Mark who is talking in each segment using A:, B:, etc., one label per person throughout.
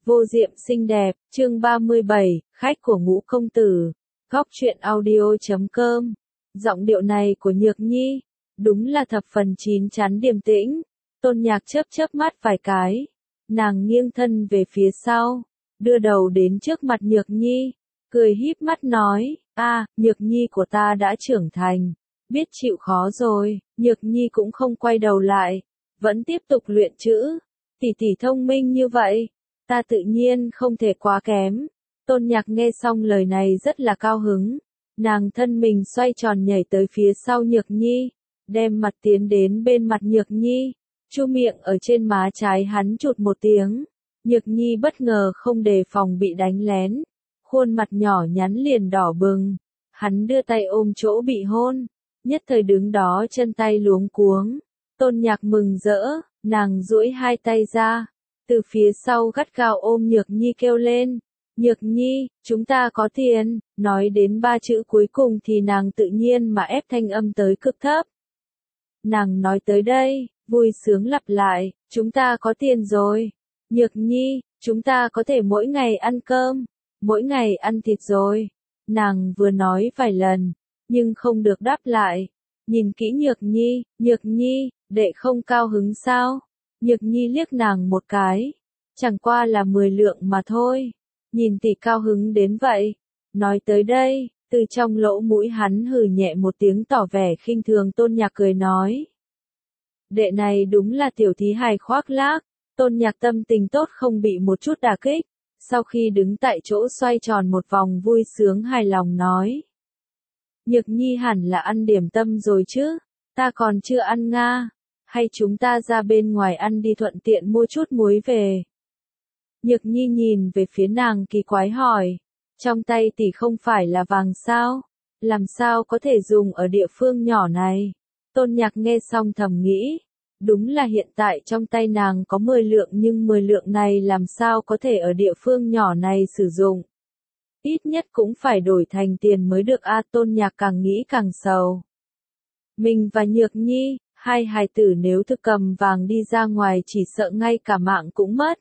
A: Vô diệm xinh đẹp, chương 37, khách của Ngũ công tử. Góc truyện audio.com. Giọng điệu này của Nhược Nhi, đúng là thập phần chín chắn điềm tĩnh. Tôn Nhạc chớp chớp mắt vài cái, nàng nghiêng thân về phía sau, đưa đầu đến trước mặt Nhược Nhi, cười híp mắt nói, Nhược Nhi của ta đã trưởng thành, biết chịu khó rồi. Nhược Nhi cũng không quay đầu lại, vẫn tiếp tục luyện chữ. Tỷ tỷ thông minh như vậy, ta tự nhiên không thể quá kém. Tôn Nhạc nghe xong lời này rất là cao hứng, nàng thân mình xoay tròn nhảy tới phía sau Nhược Nhi, đem mặt tiến đến bên mặt Nhược Nhi, chu miệng ở trên má trái hắn chụt một tiếng. Nhược Nhi bất ngờ không đề phòng bị đánh lén, khuôn mặt nhỏ nhắn liền đỏ bừng. Hắn đưa tay ôm chỗ bị hôn, nhất thời đứng đó chân tay luống cuống. Tôn Nhạc mừng rỡ, nàng duỗi hai tay ra, từ phía sau gắt gao ôm Nhược Nhi kêu lên, Nhược Nhi, chúng ta có tiền. Nói đến ba chữ cuối cùng thì nàng tự nhiên mà ép thanh âm tới cực thấp. Nàng nói tới đây, vui sướng lặp lại, chúng ta có tiền rồi. Nhược Nhi, chúng ta có thể mỗi ngày ăn cơm, mỗi ngày ăn thịt rồi. Nàng vừa nói vài lần, nhưng không được đáp lại. Nhìn kỹ Nhược Nhi, đệ không cao hứng sao? Nhược Nhi liếc nàng một cái, chẳng qua là 10 lượng mà thôi. Nhìn tỷ cao hứng đến vậy. Nói tới đây, từ trong lỗ mũi hắn hừ nhẹ một tiếng tỏ vẻ khinh thường. Tôn Nhạc cười nói, đệ này đúng là tiểu thí hài khoác lác. Tôn Nhạc tâm tình tốt không bị một chút đả kích, sau khi đứng tại chỗ xoay tròn một vòng vui sướng hài lòng nói, Nhược Nhi hẳn là ăn điểm tâm rồi chứ, ta còn chưa ăn nga, hay chúng ta ra bên ngoài ăn đi, thuận tiện mua chút muối về. Nhược Nhi nhìn về phía nàng kỳ quái hỏi, trong tay tỷ không phải là vàng sao, làm sao có thể dùng ở địa phương nhỏ này? Tôn Nhạc nghe xong thầm nghĩ, đúng là hiện tại trong tay nàng có 10 lượng, nhưng 10 lượng này làm sao có thể ở địa phương nhỏ này sử dụng? Ít nhất cũng phải đổi thành tiền mới được a. Tôn Nhạc càng nghĩ càng sầu. Mình và Nhược Nhi, hai hài tử nếu thực cầm vàng đi ra ngoài chỉ sợ ngay cả mạng cũng mất.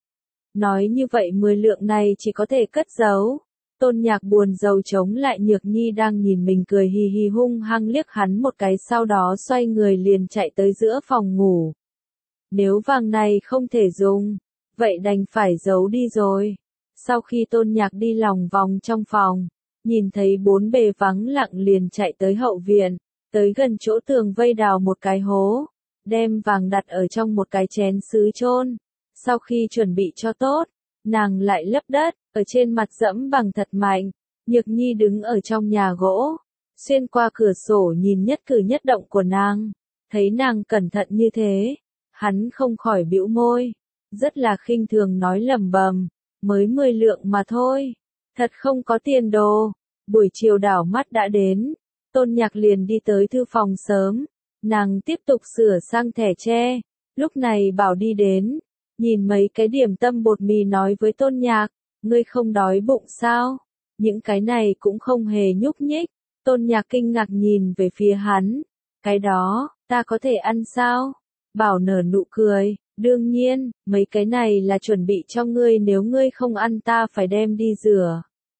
A: Nói như vậy 10 lượng này chỉ có thể cất giấu. Tôn Nhạc buồn rầu chống lại Nhược Nhi đang nhìn mình cười hì hì, hung hăng liếc hắn một cái, sau đó xoay người liền chạy tới giữa phòng ngủ. Nếu vàng này không thể dùng, vậy đành phải giấu đi rồi. Sau khi Tôn Nhạc đi lòng vòng trong phòng, nhìn thấy bốn bề vắng lặng liền chạy tới hậu viện, tới gần chỗ tường vây đào một cái hố, đem vàng đặt ở trong một cái chén sứ chôn. Sau khi chuẩn bị cho tốt, nàng lại lấp đất, ở trên mặt dẫm bằng thật mạnh. Nhược Nhi đứng ở trong nhà gỗ, xuyên qua cửa sổ nhìn nhất cử nhất động của nàng, thấy nàng cẩn thận như thế, hắn không khỏi bĩu môi, rất là khinh thường nói lẩm bẩm, mới 10 lượng mà thôi, thật không có tiền đồ. Buổi chiều đảo mắt đã đến, Tôn Nhạc liền đi tới thư phòng sớm, nàng tiếp tục sửa sang thẻ tre, lúc này Bảo đi đến, nhìn mấy cái điểm tâm bột mì nói với Tôn Nhạc, ngươi không đói bụng sao? Những cái này cũng không hề nhúc nhích. Tôn Nhạc kinh ngạc nhìn về phía hắn, cái đó, ta có thể ăn sao? Bảo nở nụ cười, đương nhiên, mấy cái này là chuẩn bị cho ngươi, nếu ngươi không ăn ta phải đem đi rửa.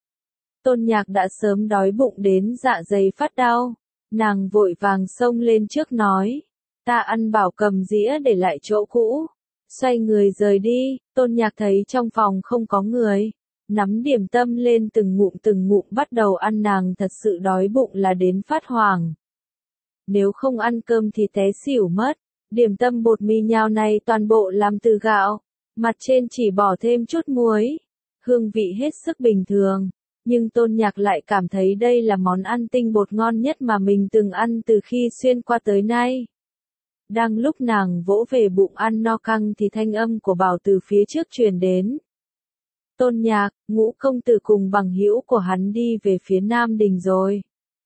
A: Tôn Nhạc đã sớm đói bụng đến dạ dày phát đau, nàng vội vàng xông lên trước nói, ta ăn. Bảo cầm dĩa để lại chỗ cũ, xoay người rời đi. Tôn Nhạc thấy trong phòng không có người, nắm điểm tâm lên từng ngụm bắt đầu ăn. Nàng thật sự đói bụng là đến phát hoảng. Nếu không ăn cơm thì té xỉu mất. Điểm tâm bột mì nhào này toàn bộ làm từ gạo, mặt trên chỉ bỏ thêm chút muối, hương vị hết sức bình thường, nhưng Tôn Nhạc lại cảm thấy đây là món ăn tinh bột ngon nhất mà mình từng ăn từ khi xuyên qua tới nay. Đang lúc nàng vỗ về bụng ăn no căng thì thanh âm của Bảo từ phía trước truyền đến. Tôn Nhạc, Ngũ công tử cùng bằng hữu của hắn đi về phía Nam Đình rồi.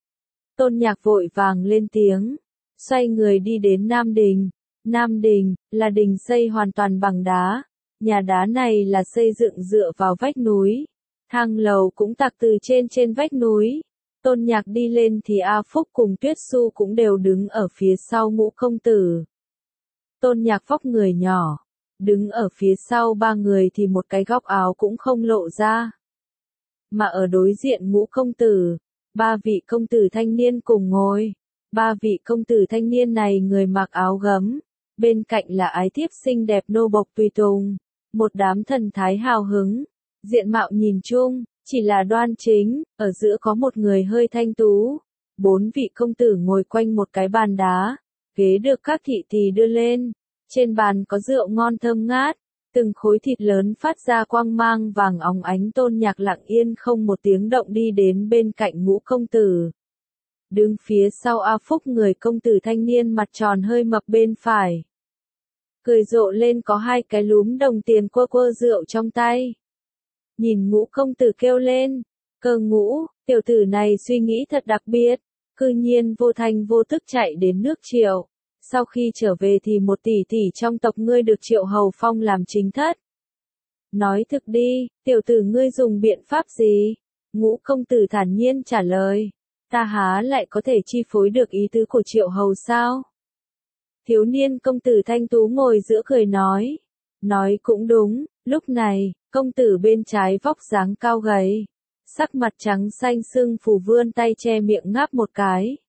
A: Tôn Nhạc vội vàng lên tiếng, xoay người đi đến Nam Đình. Nam Đình, là đình xây hoàn toàn bằng đá. Nhà đá này là xây dựng dựa vào vách núi. Thang lầu cũng tạc từ trên vách núi. Tôn Nhạc đi lên thì A Phúc cùng Tuyết Xu cũng đều đứng ở phía sau Ngũ công tử. Tôn Nhạc vóc người nhỏ, Đứng ở phía sau ba người thì một cái góc áo cũng không lộ ra. Mà ở đối diện Ngũ công tử, ba vị công tử thanh niên cùng ngồi. Ba vị công tử thanh niên này người mặc áo gấm, bên cạnh là ái thiếp xinh đẹp nô bộc tùy tùng, một đám thần thái hào hứng, diện mạo nhìn chung, chỉ là đoan chính, ở giữa có một người hơi thanh tú. Bốn vị công tử ngồi quanh một cái bàn đá, ghế được các thị tỳ đưa lên, trên bàn có rượu ngon thơm ngát, từng khối thịt lớn phát ra quang mang vàng óng ánh. Tôn Nhạc lặng yên không một tiếng động đi đến bên cạnh Ngũ công tử. Đứng phía sau A Phúc người công tử thanh niên mặt tròn hơi mập bên phải. Cười rộ lên có hai cái lúm đồng tiền quơ quơ rượu trong tay. Nhìn Ngũ công tử kêu lên, Cơ Ngũ, tiểu tử này suy nghĩ thật đặc biệt, cư nhiên vô thanh vô tức chạy đến nước Triệu. Sau khi trở về thì một tỷ tỷ trong tộc ngươi được Triệu hầu phong làm chính thất. Nói thực đi, tiểu tử ngươi dùng biện pháp gì? Ngũ công tử thản nhiên trả lời. Ta há lại có thể chi phối được ý tứ của Triệu hầu sao? Thiếu niên công tử thanh tú ngồi giữa cười nói. Nói cũng đúng, lúc này, công tử bên trái vóc dáng cao gầy, sắc mặt trắng xanh sưng phù vươn tay che miệng ngáp một cái.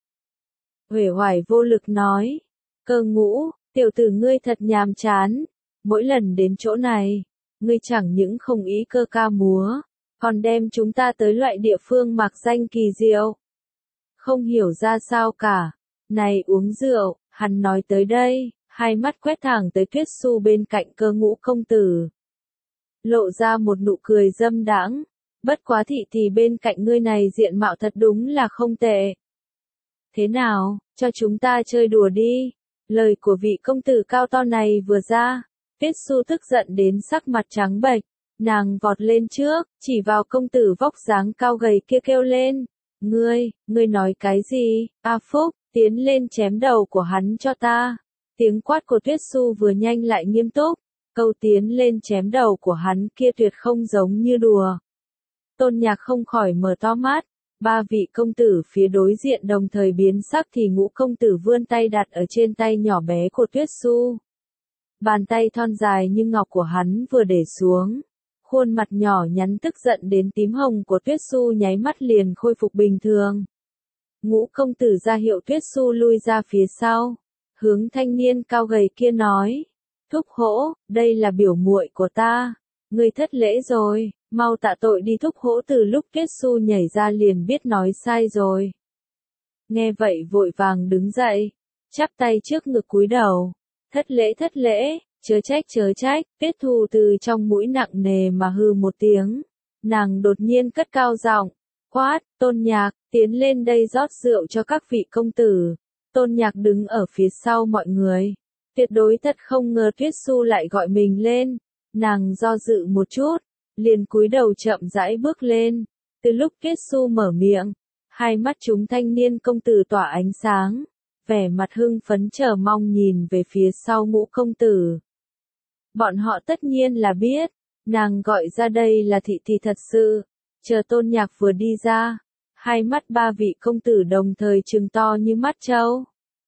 A: Uể oải vô lực nói. Cơ Ngũ, tiểu tử ngươi thật nhàm chán, mỗi lần đến chỗ này, ngươi chẳng những không ý cơ ca múa, còn đem chúng ta tới loại địa phương mạc danh kỳ diệu. Không hiểu ra sao cả. Này uống rượu, hắn nói tới đây, hai mắt quét thẳng tới Tuyết Xu bên cạnh Cơ Ngũ công tử. Lộ ra một nụ cười dâm đãng, bất quá thị thì bên cạnh ngươi này diện mạo thật đúng là không tệ. Thế nào, cho chúng ta chơi đùa đi. Lời của vị công tử cao to này vừa ra, Tuyết Xu tức giận đến sắc mặt trắng bệch, nàng vọt lên trước, chỉ vào công tử vóc dáng cao gầy kia kêu lên. Ngươi nói cái gì? A Phúc, tiến lên chém đầu của hắn cho ta. Tiếng quát của Tuyết Xu vừa nhanh lại nghiêm túc, câu tiến lên chém đầu của hắn kia tuyệt không giống như đùa. Tôn Nhạc không khỏi mở to mắt. Ba vị công tử phía đối diện đồng thời biến sắc thì Ngũ công tử vươn tay đặt ở trên tay nhỏ bé của Tuyết Xu. Bàn tay thon dài như ngọc của hắn vừa để xuống. Khuôn mặt nhỏ nhắn tức giận đến tím hồng của Tuyết Xu nháy mắt liền khôi phục bình thường. Ngũ công tử ra hiệu Tuyết Xu lui ra phía sau. Hướng thanh niên cao gầy kia nói. Thúc hỗ, đây là biểu muội của ta. Ngươi thất lễ rồi, mau tạ tội đi thúc hỗ. Từ lúc Tuyết Xu nhảy ra liền biết nói sai rồi. Nghe vậy vội vàng đứng dậy, chắp tay trước ngực cúi đầu. Thất lễ, chớ trách, Tuyết Thu từ trong mũi nặng nề mà hừ một tiếng. Nàng đột nhiên cất cao giọng, quát, Tôn Nhạc, tiến lên đây rót rượu cho các vị công tử. Tôn Nhạc đứng ở phía sau mọi người. Tuyệt đối thật không ngờ Tuyết Xu lại gọi mình lên. Nàng do dự một chút, liền cúi đầu chậm rãi bước lên. Từ lúc Tuyết Xu mở miệng, hai mắt chúng thanh niên công tử tỏa ánh sáng, vẻ mặt hưng phấn chờ mong nhìn về phía sau Ngũ công tử. Bọn họ tất nhiên là biết, nàng gọi ra đây là thị thì thật sự. Chờ Tôn Nhạc vừa đi ra, hai mắt ba vị công tử đồng thời trừng to như mắt trâu.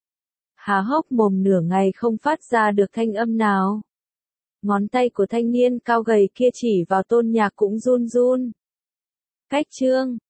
A: Há hốc mồm nửa ngày không phát ra được thanh âm nào. Ngón tay của thanh niên cao gầy kia chỉ vào Tôn Nhạc cũng run run. Cách chương